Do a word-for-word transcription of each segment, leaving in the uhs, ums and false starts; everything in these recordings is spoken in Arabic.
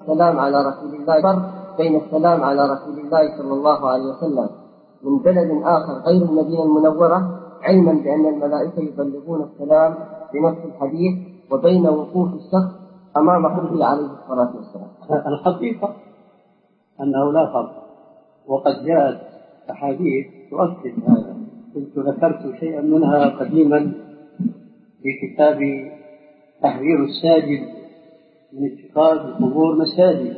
السلام على رسول الله، فرق بين السلام على رسول الله صلى الله عليه وسلم من بلد آخر غير المدينة المنورة، علما بأن الملائكة يبلغون السلام بنفس الحديث، وبين وقوف الشخص أمام قبره عليه الصلاة والسلام. الحقيقة أنه لا فرق، وقد جاءت أحاديث تؤكد هذا. كنت ذكرت شيئا منها قديما في كتاب تحذير الساجد من اتخاذ القبور مساجد.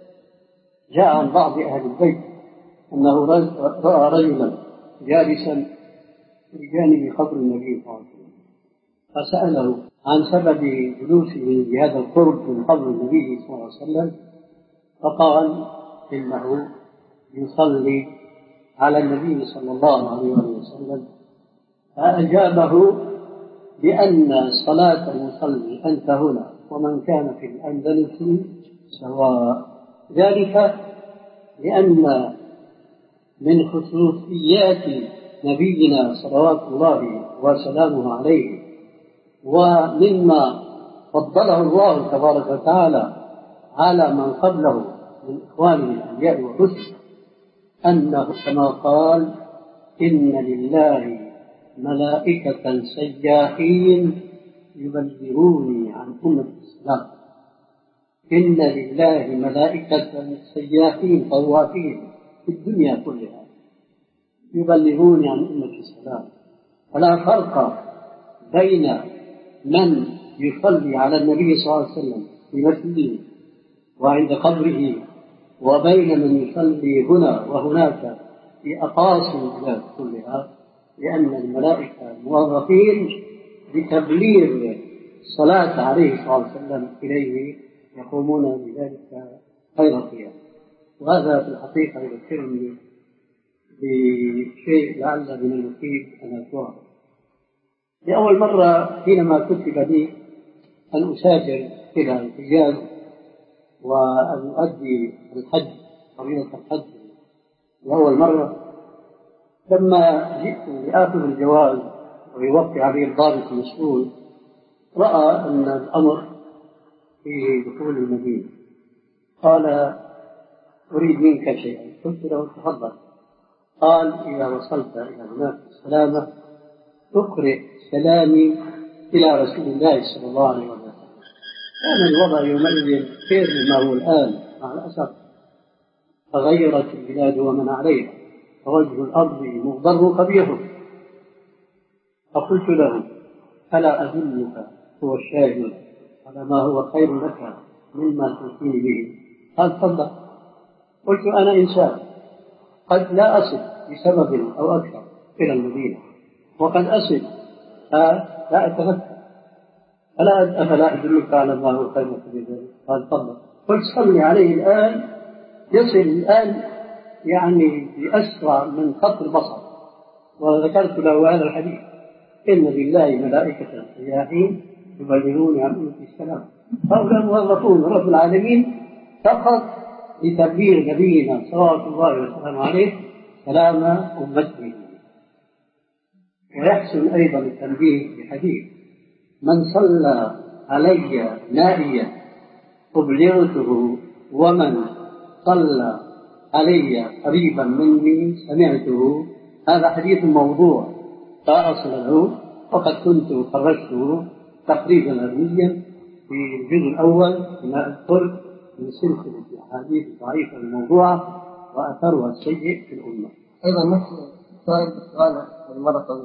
جاء عن بعض أهل البيت أنه رأى رجلا جالسا بجانب قبر النبي صلى الله عليه وسلم، فسأله عن سبب جلوسه بهذا القرب من قبر النبي صلى الله عليه وسلم، فقال إنه يصلي على النبي صلى الله عليه وسلم. فأجابه بأن صلاة المصلي أنت هنا ومن كان في الأندلس سواء، ذلك لأن من خصوصيات نبينا صلوات الله وسلامه عليه ومما فضله الله تبارك وتعالى على من قبله من إخوانه الأنبياء والرسل أنه كما قال إن لله ملائكة سياحين يبلغوني عن أمة الإسلام. إن لله ملائكة سياحين طوافين في الدنيا كلها يبلغوني عن أمة الإسلام. فلا فرق بين من يصلي على النبي صلى الله عليه وسلم في مسجده وعند قبره وبين من يصلي هنا وهناك في أقاصي البلاد كلها، لأن الملائكة موظفين بتبليغ الصلاة عليه صلى الله عليه وسلم إليه، يقومون بذلك خير القيام. وهذا في الحقيقة يذكرني بشيء لعل من المفيد أن أذكره. لأول مرة حينما كتب لي أن أسافر إلى الحجاز وأن أؤدي الحج فريضة الحج لأول مرة، لما جئت لآخذ الجواز ويوقع عليه الضابط المسؤول رأى أن الأمر في دخول المدينة، قال أريد منك شيئا. قلت له تفضل. قال إذا وصلت إلى هناك السلامة تقرئ سلامي إلى رسول الله صلى الله عليه وسلم. كان الوضع يومئذ خير مما هو الآن مع الأسف، تغيرت البلاد ومن عليها، فوجه الأرض مغبر قبيح. فقلت له ألا أدلك هو الشاهد على ما هو خير لك مما توصيني به؟ قال تفضل. قلت أنا إنسان قد لا أصل بسبب أو أكثر إلى المدينة، وقد أصل فلا أتمكن، ألا أفلا أدلك على ما هو خير لك بذلك؟ قال تفضل. قلت صلي عليه الآن، يصل الآن يعني بأسرع من خط البصر. وذكرت له هذا الحديث إن لله ملائكة سياحين يبلغون عن أمة السلام. هؤلاء موظفون رب العالمين فقط لتبليغ نبينا صلى الله عليه وسلم عليه سلام أمته. ويحسن أيضا التنبيه بحديث من صلى علي نائيا أبلغته ومن صلى علي قريبا مني سمعته. هذا حديث موضوع لا أصل له، وقد كنت خرجته تقريبا علميا في الجزء الأول بما أذكر من سلسلة الأحاديث الضعيفة الموضوعة وأثرها السيء في الأمة. أيضا نفس السؤال بالسؤال المرة